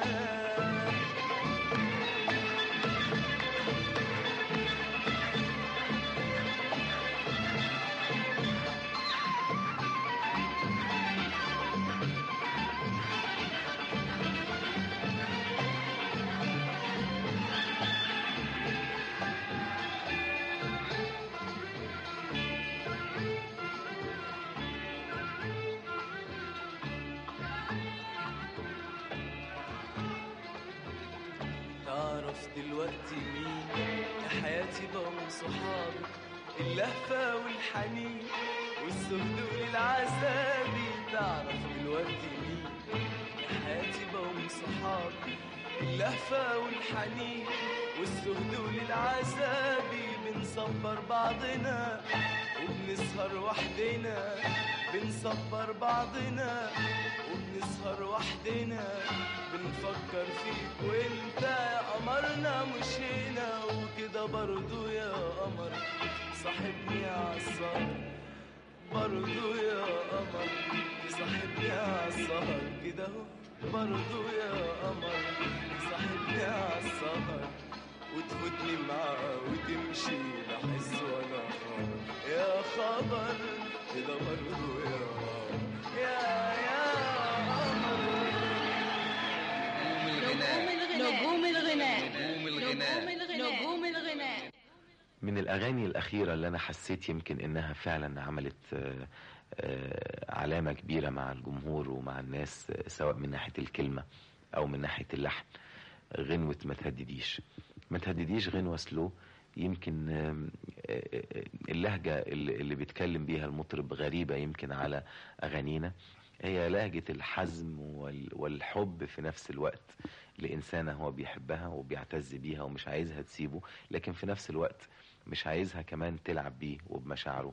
تعرف دلوقتي مين يا حياتي بقوا صحابي، اللهفة والحنين والسهد للعذاب. تعرف دلوقتي مين يا حياتي بقوا صحابي، اللهفة والحنين والسهد للعذاب. بنصبر بعضنا وبنسهر وحدنا، بنصبر بعضنا وبنسهر وحدنا. بنفكر فيك وانت يا قمرنا مش هنا. وكده برضو يا قمر صاحبني عالسهر، برضو يا قمر صاحبني عالسهر كده اهو، برضو يا قمر تصاحبني عالسهر وتفوتني معاه وتمشي لا حس ولا خبر يا خبر كده برضو يا قمر يا قمر. نجوم الغناء نجوم الغناء. من الأغاني الأخيرة اللي أنا حسيت يمكن إنها فعلا عملت علامة كبيرة مع الجمهور ومع الناس، سواء من ناحية الكلمة أو من ناحية اللحن، غنوة ما تهدديش. ما تهدديش غنوة سلو، يمكن اللهجة اللي بيتكلم بيها المطرب غريبة يمكن على أغانينا، هي لهجة الحزم والحب في نفس الوقت لإنسانة هو بيحبها وبيعتز بيها ومش عايزها تسيبه، لكن في نفس الوقت مش عايزها كمان تلعب بيه وبمشاعره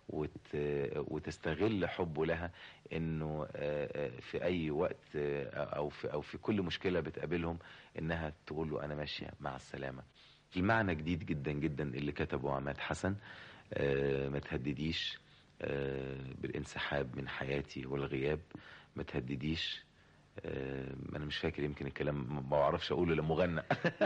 وتستغل حبه لها، انه في اي وقت او في كل مشكلة بتقابلهم انها تقول له انا ماشية مع السلامة. المعنى جديد جدا جدا اللي كتبه عماد حسن، ما تهدديش بالانسحاب من حياتي والغياب، ما تهدديش. انا مش فاكر، يمكن الكلام ما بعرفش اقوله لما غنى.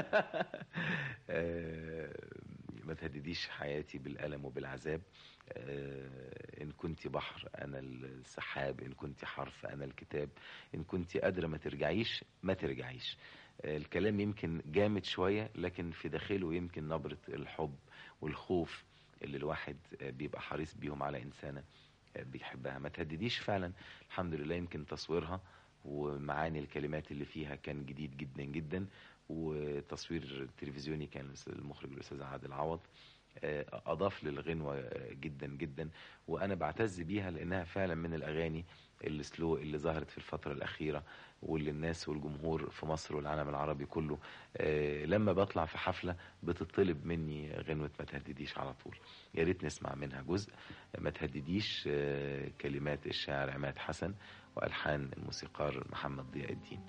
ما تهدديش حياتي بالألم وبالعذاب، إن كنت بحر أنا السحاب، إن كنت حرف أنا الكتاب، إن كنت قادرة ما ترجعيش ما ترجعيش. الكلام يمكن جامد شوية، لكن في داخله يمكن نبرة الحب والخوف اللي الواحد بيبقى حريص بيهم على إنسانة بيحبها. ما تهدديش فعلا الحمد لله يمكن تصويرها ومعاني الكلمات اللي فيها كان جديد جدا جدا، وتصوير تلفزيوني كان المخرج الأستاذ عادل عوض أضاف للغنوة جدا جدا، وأنا بعتز بيها لأنها فعلا من الأغاني السلو اللي ظهرت في الفترة الأخيرة، واللي الناس والجمهور في مصر والعالم العربي كله لما بطلع في حفلة بتطلب مني غنوة ما تهدديش على طول. يا ريت نسمع منها جزء. ما تهدديش كلمات الشاعر عماد حسن وألحان الموسيقار محمد ضياء الدين.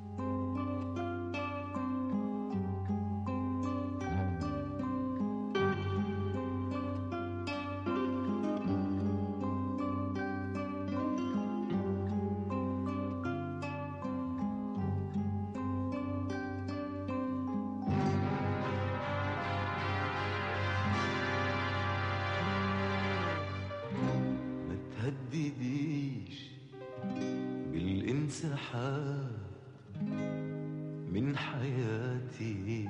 من حياتي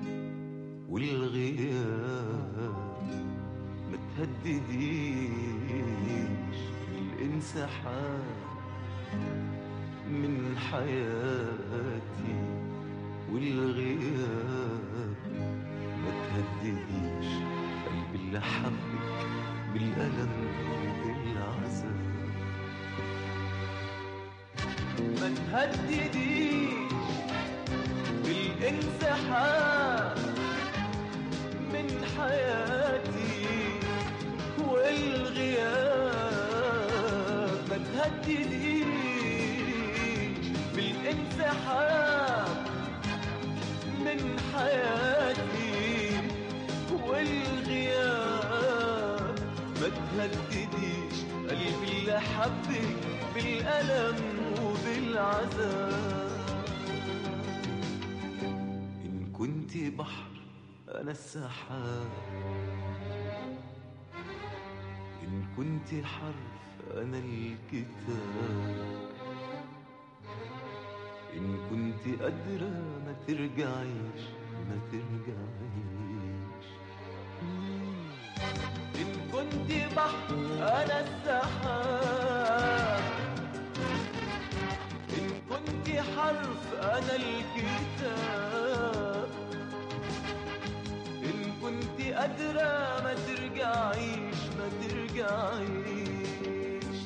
والغياب، ما تهدديش بالانسحاب من حياتي والغياب، ما تهدديش قلبي اللي حبك بالألم وبالعذاب، ما تهدديش بالانسحاب من حياتي والغياب، ما تهدديش بالانسحاب من حياتي والغياب، ما تهدديش قلبي اللي حبك بالألم وبالعذاب. إن كنت بحر أنا السحاب، إن كنت حرف أنا الكتاب، إن كنت قادرة ما ترجعيش ما ترجعيش. إن كنت بحر أنا السحاب، إن كنت حرف أنا الكتاب، إن كنت قادرة ما ترجعيش ما ترجعيش.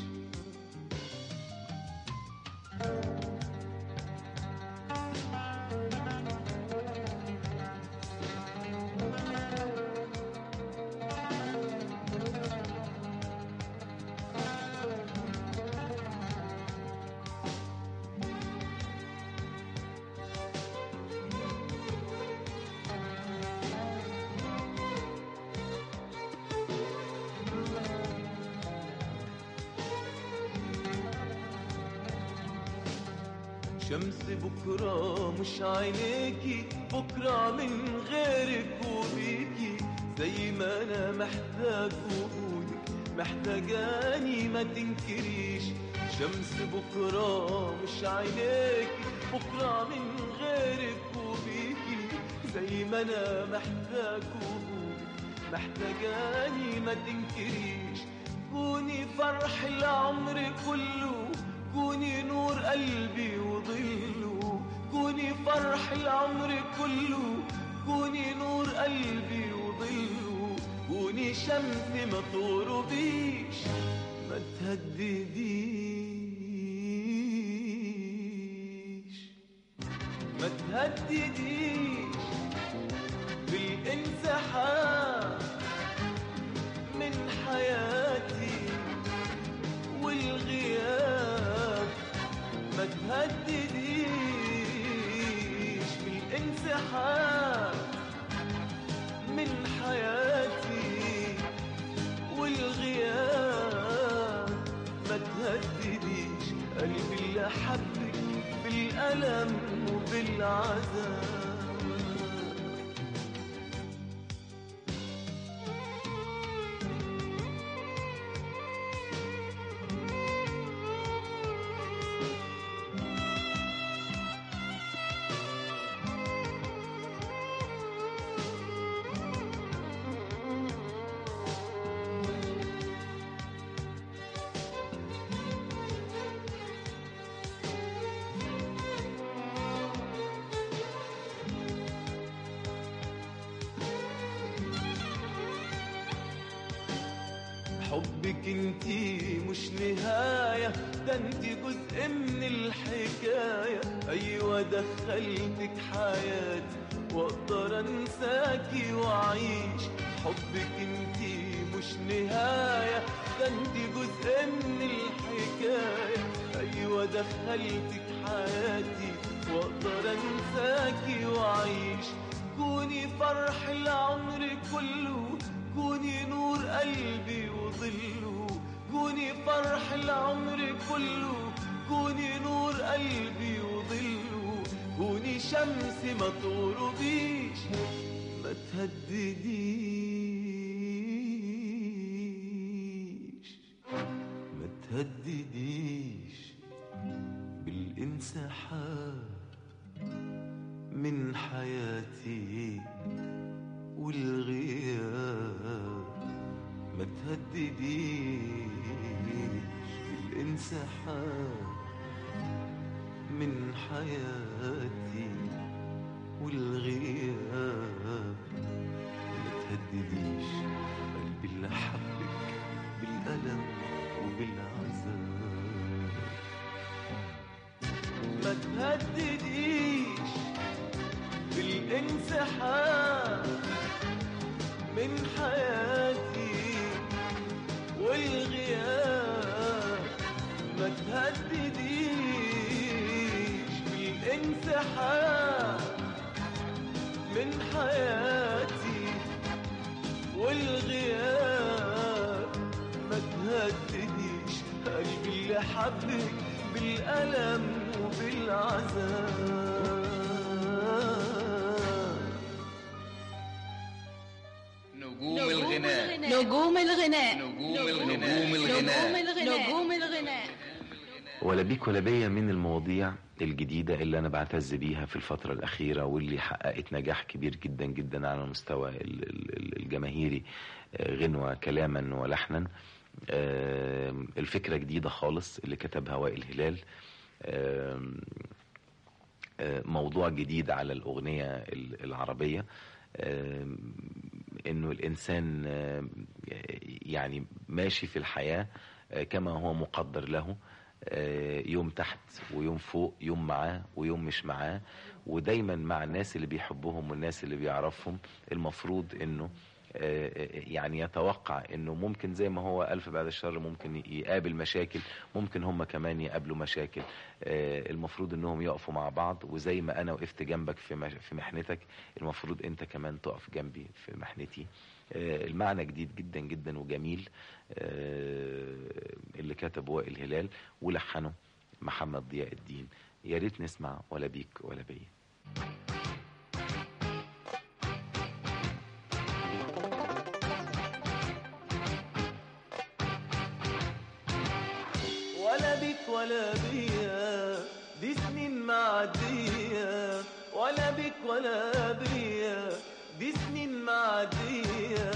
شمس بكرة مش عينيكي، بكرة من غيرك وبيكي، زي ما أنا محتاج وجودك محتاجاني ما تنكريش. شمس بكرة مش عينيكي، بكرة من غيرك وبيكي، زي ما أنا محتاج وجودك محتاجاني ما تنكريش. كوني فرح العمر كله، كوني نور قلبي وظله، كوني فرح العمر كله، كوني نور قلبي وظله، كوني شمس ما تغربيش ما تهدديش، ما تهدديش بالانسحاب من حياتي والغياب، ما تهدديش بالانسحاب من حياتي والغياب، ما تهدديش قلبي اللي حبك بالألم وبالعذاب. حبك انتي مش نهاية، ده انتي جزء من الحكاية. ايوه دخلتك حياتي واقدر انساكي واعيش. حبك انتي مش نهاية، ده انتي جزء من الحكاية. ايوه دخلتك حياتي واقدر انساكي واعيش. كوني فرح العمر كله، كوني نور قلبي وظله، كوني فرح العمر كله، كوني نور قلبي وظله، كوني شمس ما تغربيش ما تهدديش، ما تهدديش بالانسحاب من حياتي والغياب، ما تهدديش بالانسحاب من حياتي والغياب، ما تهدديش قلبي اللي حبك بالألم وبالعذاب، ما تهدديش بالانسحاب من حياتي والغياب، ما تهدديش بالانسحاب من حياتي والغياب، ما تهدديش قلبي اللي حبك بالألم وبالعذاب. نجوم الغناء، نجوم الغناء، نجوم الغناء، نجوم الغناء. ولا بيك ولا بيا من المواضيع الجديدة اللي أنا بعتز بيها في الفترة الأخيرة، واللي حققت نجاح كبير جدا جدا على المستوى الجماهيري، غنوة كلاما ولحنا. الفكرة جديدة خالص اللي كتبها وائل هلال، موضوع جديد على الأغنية العربية، إنه الإنسان يعني ماشي في الحياة كما هو مقدر له، يوم تحت ويوم فوق، يوم معاه ويوم مش معاه، ودايما مع الناس اللي بيحبهم والناس اللي بيعرفهم. المفروض انه يعني يتوقع انه ممكن زي ما هو ألف بعد الشر ممكن يقابل مشاكل، ممكن هم كمان يقابلوا مشاكل. المفروض انهم يقفوا مع بعض، وزي ما انا وقفت جنبك في محنتك المفروض انت كمان تقف جنبي في محنتي. المعنى جديد جدا جدا وجميل، اللي كتبه وائل هلال ولحنه محمد ضياء الدين. يا ريت نسمع ولا بيك ولا بيا. ولا بيك ولا بيا دي سنين معدية، ولا بيك ولا بيا دي سنين معدية.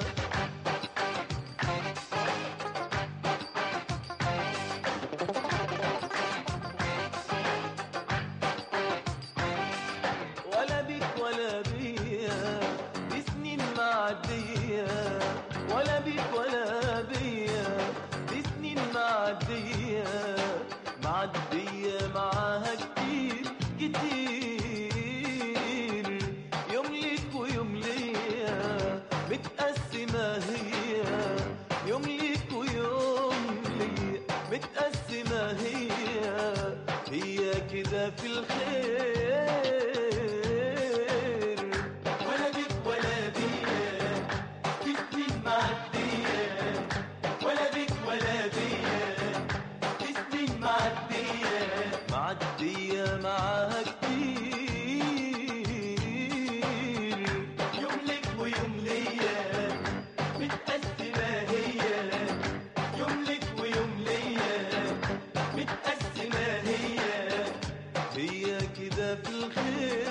ولا بيك ولا بيا دي سنين معدية، ولا بيك ولا بيا دي سنين معدية، معدية معاها كتير كتير، يوم ليك ويوم ليا متقسمة هي، يوم ليك ويوم ليا متقسمة هي كده في الخير. ولا بيك ولا بيا دي سنين معدية، ولا بيك ولا بيا دي سنين معدية، معدية معاها كتير، يوم لك ويوم ليا متقسمة هي، يوم لك ويوم ليا متقسمة هي كده في الخير.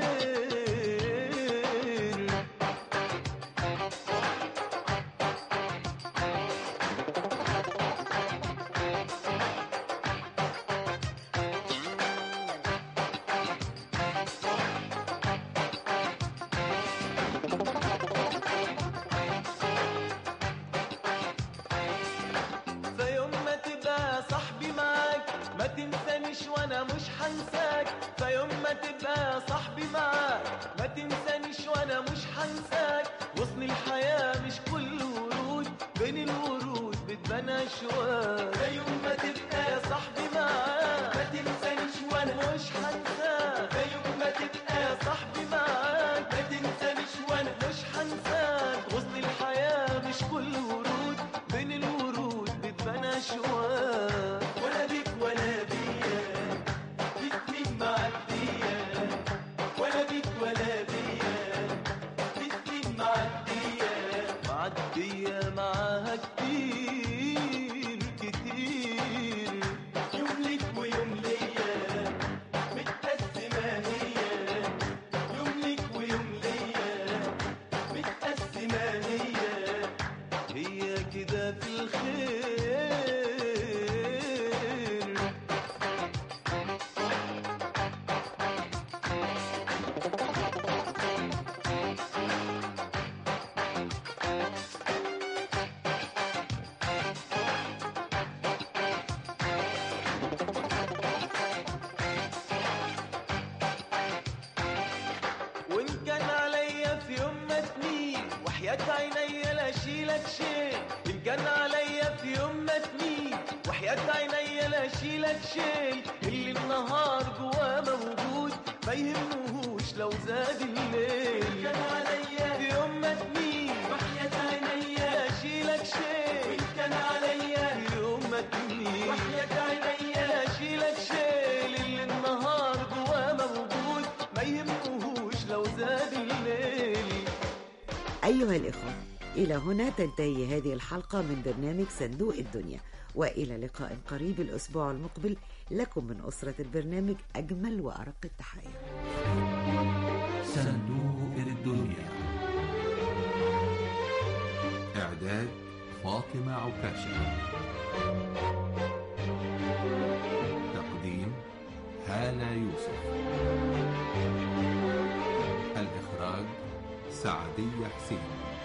فيوم ما تبقى صاحبي معاك ما تنسانيش وانا مش هنساك، فيوم ما تبقى صاحبي معاك ما تنسانيش وانا مش هنساك، غصن الحياة مش كل ورود، بين الورود بتبان اشواك. فيوم ما تبقى صاحبي معاك ما تنسانيش وانا مش هنساك، فيوم ما تبقى صاحبي معاك ما تنسانيش وانا مش هنساك، غصن الحياة مش كل ورود، بين الورود بتبان اشواك. ولا بيك ولا بيا دي سنين معدية، ولا بيك ولا بيا دي سنين معدية، معدية معاها كتير كتير، يوم ليك ويوم ليا متقسمة هي، يوم ليك ويوم ليا متقسمة هي كده في الخير. وإن كان عليا في يوم ما تميل وحياة عينيا لا أشيلك شيء، إن كان عليا في يوم ما تميل وحياة عينيا لا أشيلك شيء، اللي النهار جواه موجود ما يهمهوش لو زاد الليل. إن كان عليا في يوم ما تميل وحياة عينيا لا أشيلك شيء، وإن كان عليا في يوم ما تميل وحياة عينيا لا أشيلك شيء، اللي النهار جواه موجود ما يهمهوش لو زاد الليل. أيها الإخوة، إلى هنا تنتهي هذه الحلقة من برنامج صندوق الدنيا، وإلى لقاء قريب الأسبوع المقبل. لكم من أسرة البرنامج أجمل وأرق التحايا. صندوق الدنيا، إعداد فاطمة عكاشة، تقديم هالة يوسف، الإخراج سعدية حسين.